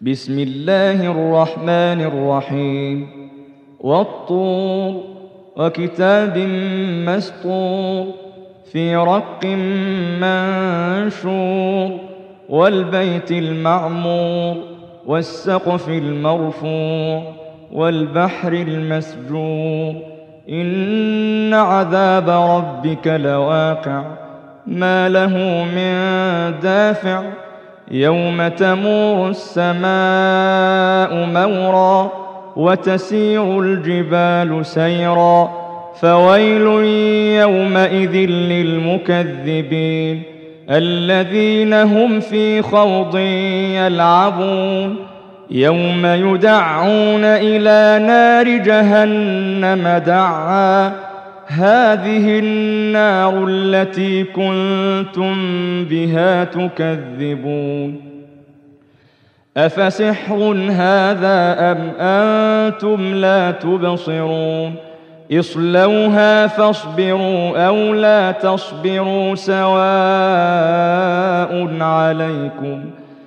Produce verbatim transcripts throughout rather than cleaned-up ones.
بسم الله الرحمن الرحيم والطور وكتاب مسطور في رق منشور والبيت المعمور والسقف المرفوع والبحر المسجور إن عذاب ربك لواقع ما له من دافع يوم تمور السماء مورا وتسير الجبال سيرا فويل يومئذ للمكذبين الذين هم في خوض يلعبون يوم يدعون إلى نار جهنم دعا هذه النار التي كنتم بها تكذبون أفسحر هذا أم أنتم لا تبصرون اصلوها فاصبروا أو لا تصبروا سواء عليكم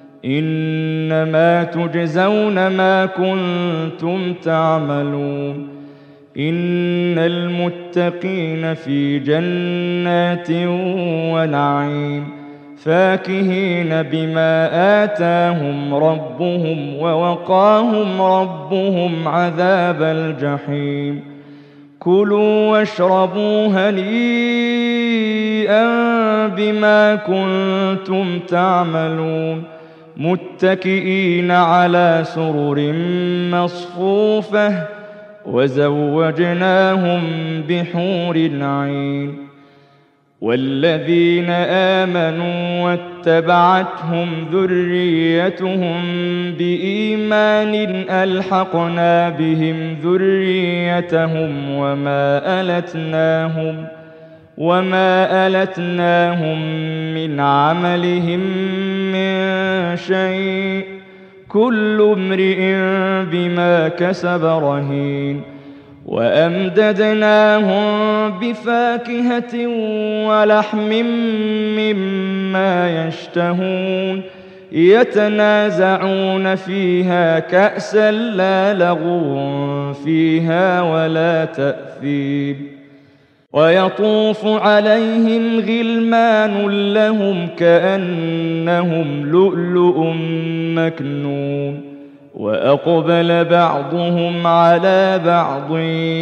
إنما تجزون ما كنتم تعملون إن المتقين في جنات ونعيم فاكهين بما آتاهم ربهم ووقاهم ربهم عذاب الجحيم كلوا واشربوا هنيئا بما كنتم تعملون متكئين على سرر مصفوفة وزوجناهم بحور عين والذين آمنوا واتبعتهم ذريتهم بإيمان ألحقنا بهم ذريتهم وما ألتناهم وما ألتناهم من عملهم من شيء كل امرئ بما كسب رهين وأمددناهم بفاكهة ولحم مما يشتهون يتنازعون فيها كأسا لا لغو فيها ولا تأثيم ويطوف عليهم غلمان لهم كأنهم لؤلؤ مكنون وأقبل بعضهم على بعض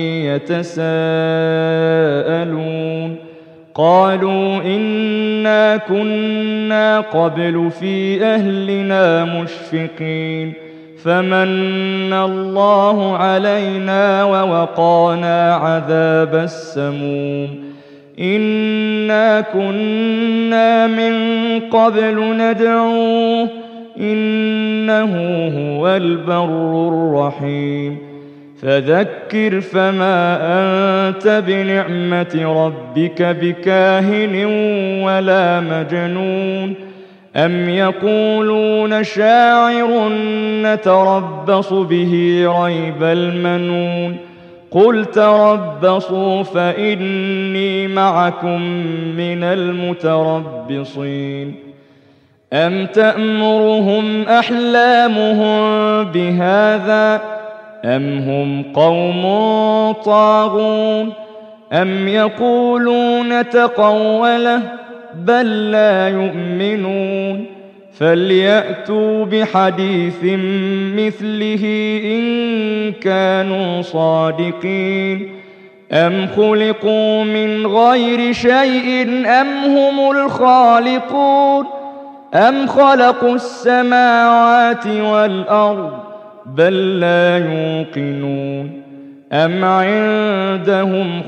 يتساءلون قالوا إنا كنا قبل في أهلنا مشفقين فمن الله علينا ووقانا عذاب السموم إنا كنا من قبل ندعوه إنه هو البر الرحيم فذكر فما أنت بنعمة ربك بكاهن ولا مجنون أم يقولون شاعر نتربص به ريب المنون قل تربصوا فإني معكم من المتربصين أم تأمرهم أحلامهم بهذا أم هم قوم طاغون أم يقولون تقوله بل لا يؤمنون فليأتوا بحديث مثله إن كانوا صادقين أم خلقوا من غير شيء أم هم الخالقون أم خلقوا السماوات والأرض بل لا يوقنون أم عندهم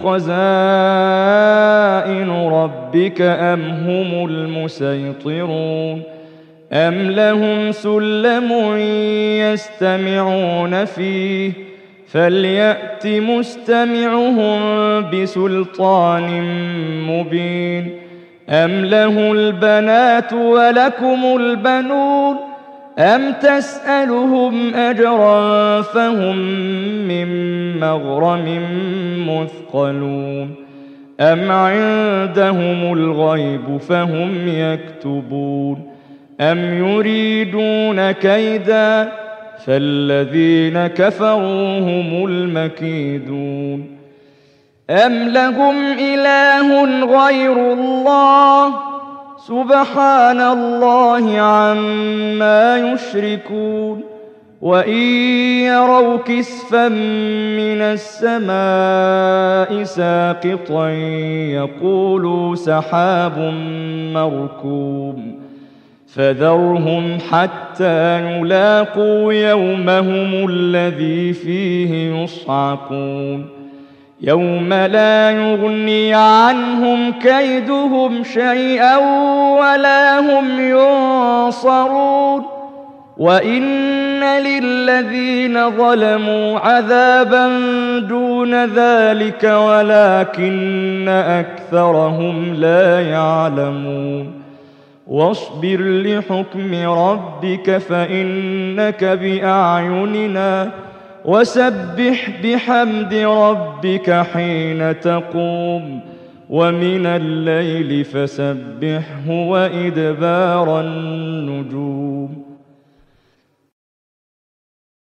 خزائن ربك أم هم المسيطرون أم لهم سلم يستمعون فيه فليأت مستمعهم بسلطان مبين أم له البنات ولكم البنون أم تسألهم أجرا فهم من مغرم مثقلون أم عندهم الغيب فهم يكتبون أم يريدون كيدا فالذين كفروا هم المكيدون أم لهم إله غير الله سبحان الله عما يشركون وإن يروا كسفا من السماء ساقطا يقولوا سحاب مركوم فذرهم حتى يلاقوا يومهم الذي فيه يصعقون يوم لا يغني عنهم كيدهم شيئا ولا هم ينصرون وإن للذين ظلموا عذابا دون ذلك ولكن أكثرهم لا يعلمون واصبر لحكم ربك فإنك بأعيننا وسبح بحمد ربك حين تقوم ومن الليل فسبحه وإدبار النجوم